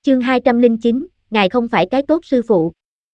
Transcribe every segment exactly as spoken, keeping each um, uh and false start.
Chương hai trăm lẻ chín, ngài không phải cái tốt sư phụ.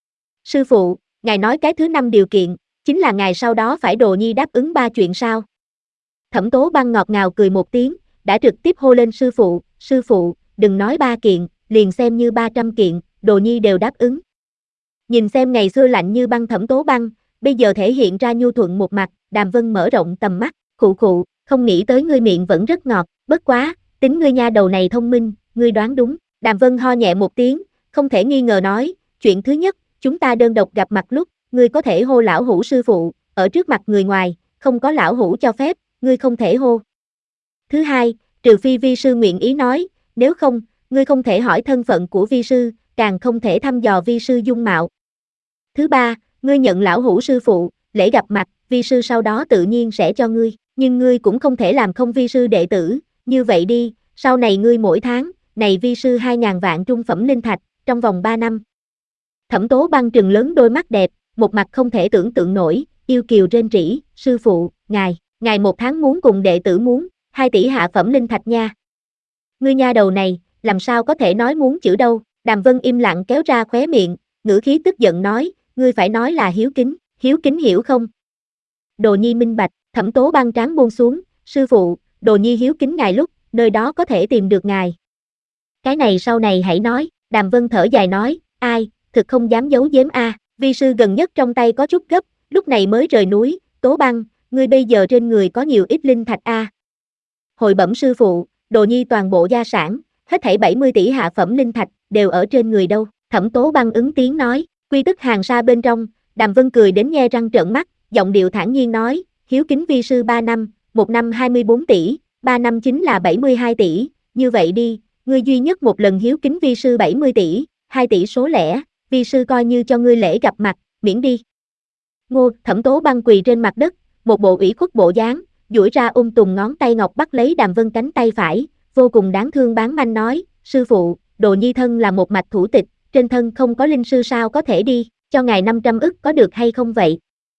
Sư phụ, ngài nói cái thứ năm điều kiện, chính là ngài sau đó phải Đồ Nhi đáp ứng ba chuyện sao? Thẩm Tố Băng ngọt ngào cười một tiếng, đã trực tiếp hô lên sư phụ, sư phụ, đừng nói ba kiện, liền xem như ba trăm kiện, Đồ Nhi đều đáp ứng. Nhìn xem ngày xưa lạnh như băng Thẩm Tố Băng, bây giờ thể hiện ra nhu thuận một mặt, Đàm Vân mở rộng tầm mắt, khụ khụ, không nghĩ tới ngươi miệng vẫn rất ngọt, bất quá, tính ngươi nha đầu này thông minh, ngươi đoán đúng. Đàm Vân ho nhẹ một tiếng, không thể nghi ngờ nói, chuyện thứ nhất, chúng ta đơn độc gặp mặt lúc, ngươi có thể hô lão hủ sư phụ, ở trước mặt người ngoài, không có lão hủ cho phép, ngươi không thể hô. Thứ hai, trừ phi vi sư nguyện ý nói, nếu không, ngươi không thể hỏi thân phận của vi sư, càng không thể thăm dò vi sư dung mạo. Thứ ba, ngươi nhận lão hủ sư phụ, lễ gặp mặt, vi sư sau đó tự nhiên sẽ cho ngươi, nhưng ngươi cũng không thể làm không vi sư đệ tử, như vậy đi, sau này ngươi mỗi tháng, này vi sư hai ngàn vạn trung phẩm linh thạch, trong vòng ba năm. Thẩm Tố Băng trừng lớn đôi mắt đẹp, một mặt không thể tưởng tượng nổi, yêu kiều rên rỉ, sư phụ, ngài, ngài một tháng muốn cùng đệ tử muốn, hai tỷ hạ phẩm linh thạch nha. Ngươi nha đầu này, làm sao có thể nói muốn chữ đâu, Đàm Vân im lặng kéo ra khóe miệng, ngữ khí tức giận nói, ngươi phải nói là hiếu kính, hiếu kính hiểu không? Đồ Nhi minh bạch, Thẩm Tố Băng trán buông xuống, sư phụ, Đồ Nhi hiếu kính ngài lúc, nơi đó có thể tìm được ngài. Cái này sau này hãy nói, Đàm Vân thở dài nói, ai, thực không dám giấu giếm a, à. Vi sư gần nhất trong tay có chút gấp, lúc này mới rời núi, Tố Băng, ngươi bây giờ trên người có nhiều ít linh thạch a. À. Hồi bẩm sư phụ, Đồ Nhi toàn bộ gia sản, hết thảy bảy mươi tỷ hạ phẩm linh thạch, đều ở trên người đâu, Thẩm Tố Băng ứng tiếng nói, quy tức hàng sa bên trong, Đàm Vân cười đến nhe răng trợn mắt, giọng điệu thản nhiên nói, hiếu kính vi sư ba năm, một năm hai mươi bốn tỷ, ba năm chính là bảy mươi hai tỷ, như vậy đi, ngươi duy nhất một lần hiếu kính vi sư bảy mươi tỷ, hai tỷ số lẻ, vi sư coi như cho ngươi lễ gặp mặt, miễn đi. Ngô, Thẩm Tố Băng quỳ trên mặt đất, một bộ ủy khuất bộ dáng, duỗi ra ung tùng ngón tay ngọc bắt lấy Đàm Vân cánh tay phải, vô cùng đáng thương bán manh nói, sư phụ, Đồ Nhi thân là một mạch thủ tịch, trên thân không có linh sư sao có thể đi, cho ngài năm trăm ức có được hay không vậy?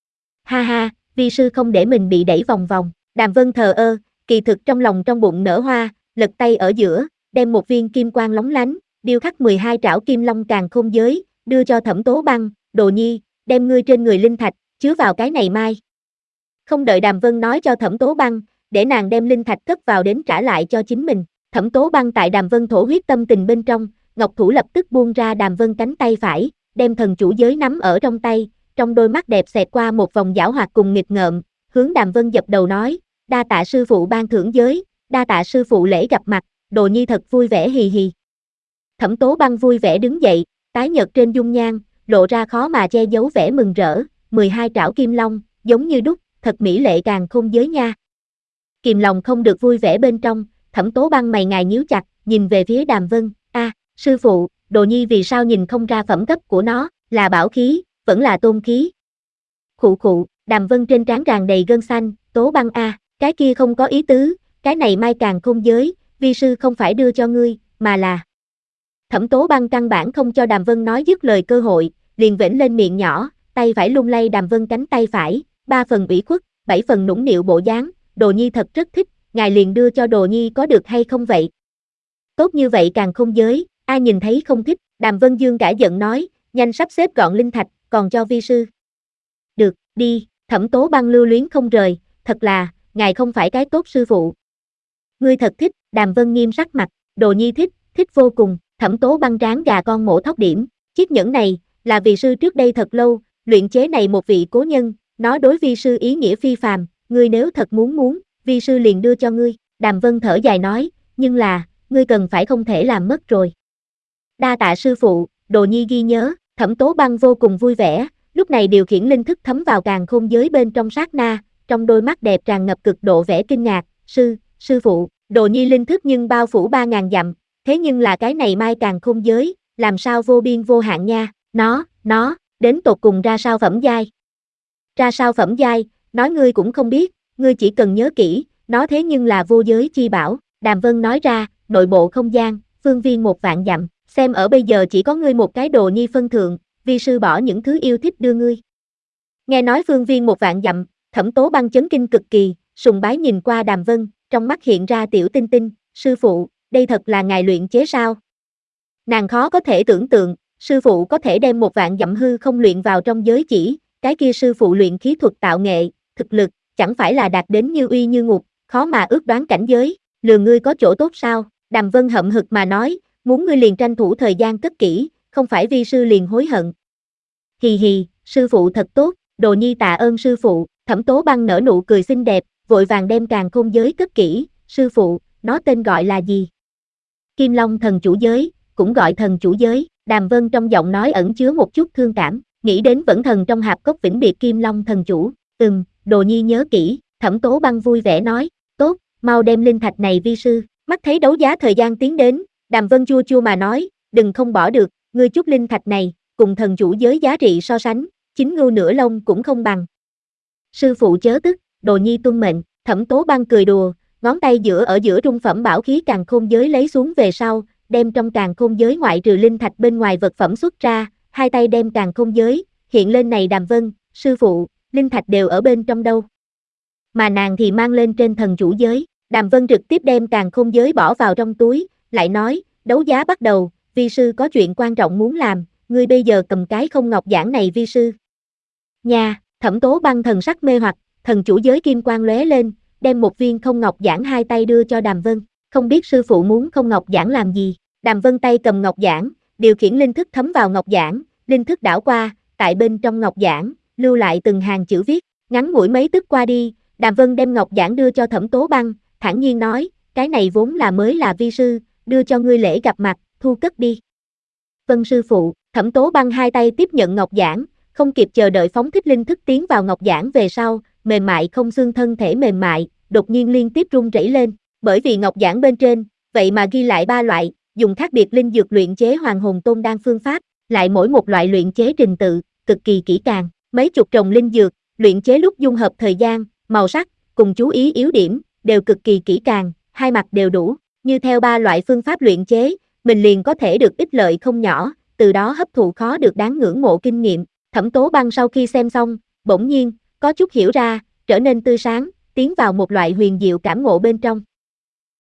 Ha ha, vi sư không để mình bị đẩy vòng vòng, Đàm Vân thờ ơ, kỳ thực trong lòng trong bụng nở hoa, lật tay ở giữa, đem một viên kim quang lóng lánh, điêu khắc mười hai trảo kim long càn khôn giới, đưa cho Thẩm Tố Băng, Đồ Nhi, đem ngươi trên người linh thạch, chứa vào cái này mai. Không đợi Đàm Vân nói cho Thẩm Tố Băng, để nàng đem linh thạch cất vào đến trả lại cho chính mình. Thẩm Tố Băng tại Đàm Vân thổ huyết tâm tình bên trong, ngọc thủ lập tức buông ra Đàm Vân cánh tay phải, đem thần chủ giới nắm ở trong tay, trong đôi mắt đẹp xẹt qua một vòng giảo hoạt cùng nghịch ngợm, hướng Đàm Vân dập đầu nói, đa tạ sư phụ ban thưởng giới, đa tạ sư phụ lễ gặp mặt, Đồ Nhi thật vui vẻ hì hì. Thẩm Tố Băng vui vẻ đứng dậy, tái nhợt trên dung nhan, lộ ra khó mà che giấu vẻ mừng rỡ, mười hai trảo kim long, giống như đúc, thật mỹ lệ càng khôn giới nha. Kìm lòng không được vui vẻ bên trong, Thẩm Tố Băng mày ngài nhíu chặt, nhìn về phía Đàm Vân, a, à, sư phụ, Đồ Nhi vì sao nhìn không ra phẩm cấp của nó, là bảo khí, vẫn là tôn khí. Khụ khụ, Đàm Vân trên trán tràn đầy gân xanh, Tố Băng a, à, cái kia không có ý tứ, cái này mai càng khôn giới, vi sư không phải đưa cho ngươi, mà là. Thẩm Tố Băng căn bản không cho Đàm Vân nói dứt lời cơ hội, liền vểnh lên miệng nhỏ, tay phải lung lay Đàm Vân cánh tay phải, ba phần ủy khuất, bảy phần nũng nịu bộ dáng, Đồ Nhi thật rất thích, ngài liền đưa cho Đồ Nhi có được hay không vậy? Tốt như vậy càng không giới, ai nhìn thấy không thích, Đàm Vân Dương cả giận nói, nhanh sắp xếp gọn linh thạch, còn cho vi sư. Được, đi, Thẩm Tố Băng lưu luyến không rời, thật là, ngài không phải cái tốt sư phụ. Ngươi thật thích, Đàm Vân nghiêm sắc mặt, Đồ Nhi thích, thích vô cùng, Thẩm Tố Băng tráng gà con mổ thóc điểm, chiếc nhẫn này, là vì sư trước đây thật lâu, luyện chế này một vị cố nhân, nó đối vi sư ý nghĩa phi phàm, ngươi nếu thật muốn muốn, vi sư liền đưa cho ngươi, Đàm Vân thở dài nói, nhưng là, ngươi cần phải không thể làm mất rồi. Đa tạ sư phụ, Đồ Nhi ghi nhớ, Thẩm Tố Băng vô cùng vui vẻ, lúc này điều khiển linh thức thấm vào càn khôn giới bên trong sát na, trong đôi mắt đẹp tràn ngập cực độ vẻ kinh ngạc, sư, sư phụ, Đồ Nhi linh thức nhưng bao phủ ba ngàn dặm, thế nhưng là cái này mai càn khôn giới, làm sao vô biên vô hạn nha, nó, nó, đến tột cùng ra sao phẩm giai. Ra sao phẩm giai, nói ngươi cũng không biết, ngươi chỉ cần nhớ kỹ, nó thế nhưng là vô giới chi bảo, Đàm Vân nói ra, nội bộ không gian, phương viên một vạn dặm, xem ở bây giờ chỉ có ngươi một cái Đồ Nhi phân thượng, vi sư bỏ những thứ yêu thích đưa ngươi. Nghe nói phương viên một vạn dặm, Thẩm Tố Băng chấn kinh cực kỳ, sùng bái nhìn qua Đàm Vân, trong mắt hiện ra tiểu tinh tinh, sư phụ, đây thật là ngài luyện chế sao? Nàng khó có thể tưởng tượng, sư phụ có thể đem một vạn dặm hư không luyện vào trong giới chỉ, cái kia sư phụ luyện khí thuật tạo nghệ, thực lực, chẳng phải là đạt đến như uy như ngục, khó mà ước đoán cảnh giới, lừa ngươi có chỗ tốt sao? Đàm Vân hậm hực mà nói, muốn ngươi liền tranh thủ thời gian cất kỹ, không phải vi sư liền hối hận. Hì hì, sư phụ thật tốt, Đồ Nhi tạ ơn sư phụ, Thẩm Tố Băng nở nụ cười xinh đẹp, vội vàng đem càn khôn giới cất kỹ, sư phụ, nó tên gọi là gì? Kim Long thần chủ giới, cũng gọi thần chủ giới, Đàm Vân trong giọng nói ẩn chứa một chút thương cảm, nghĩ đến vẫn thần trong hạp cốc vĩnh biệt Kim Long thần chủ, ừm, Đồ Nhi nhớ kỹ, Thẩm Tố Băng vui vẻ nói, tốt, mau đem linh thạch này vi sư, mắt thấy đấu giá thời gian tiến đến, Đàm Vân chua chua mà nói, đừng không bỏ được, ngươi chút linh thạch này, cùng thần chủ giới giá trị so sánh, chính ngưu nửa lông cũng không bằng. Sư phụ chớ tức, Đồ Nhi tuân mệnh, Thẩm Tố Băng cười đùa, ngón tay giữa ở giữa trung phẩm bảo khí càn khôn giới lấy xuống về sau, đem trong càn khôn giới ngoại trừ linh thạch bên ngoài vật phẩm xuất ra, hai tay đem càn khôn giới, hiện lên này Đàm Vân, sư phụ, linh thạch đều ở bên trong đâu. Mà nàng thì mang lên trên thần chủ giới, Đàm Vân trực tiếp đem càn khôn giới bỏ vào trong túi, lại nói, đấu giá bắt đầu, vi sư có chuyện quan trọng muốn làm, ngươi bây giờ cầm cái không ngọc giản này vi sư. Nha, Thẩm Tố Băng thần sắc mê hoặc, thần chủ giới kim quang lóe lên, đem một viên không ngọc giản hai tay đưa cho Đàm Vân, không biết sư phụ muốn không ngọc giản làm gì. Đàm Vân tay cầm ngọc giản, điều khiển linh thức thấm vào ngọc giản, linh thức đảo qua, tại bên trong ngọc giản, lưu lại từng hàng chữ viết, ngắn ngủi mấy tức qua đi, Đàm Vân đem ngọc giản đưa cho Thẩm Tố Băng, thản nhiên nói, cái này vốn là mới là vi sư, đưa cho ngươi lễ gặp mặt, thu cất đi. Vân sư phụ, Thẩm Tố Băng hai tay tiếp nhận ngọc giản, không kịp chờ đợi phóng thích linh thức tiến vào ngọc giản về sau, mềm mại không xương thân thể mềm mại, đột nhiên liên tiếp run rẩy lên, bởi vì ngọc giản bên trên, vậy mà ghi lại ba loại, dùng khác biệt linh dược luyện chế hoàng hồn tôn đan phương pháp, lại mỗi một loại luyện chế trình tự, cực kỳ kỹ càng, mấy chục trồng linh dược, luyện chế lúc dung hợp thời gian, màu sắc, cùng chú ý yếu điểm, đều cực kỳ kỹ càng, hai mặt đều đủ, như theo ba loại phương pháp luyện chế, mình liền có thể được ích lợi không nhỏ, từ đó hấp thụ khó được đáng ngưỡng mộ kinh nghiệm. Thẩm Tố Băng sau khi xem xong, bỗng nhiên, có chút hiểu ra, trở nên tươi sáng, tiến vào một loại huyền diệu cảm ngộ bên trong.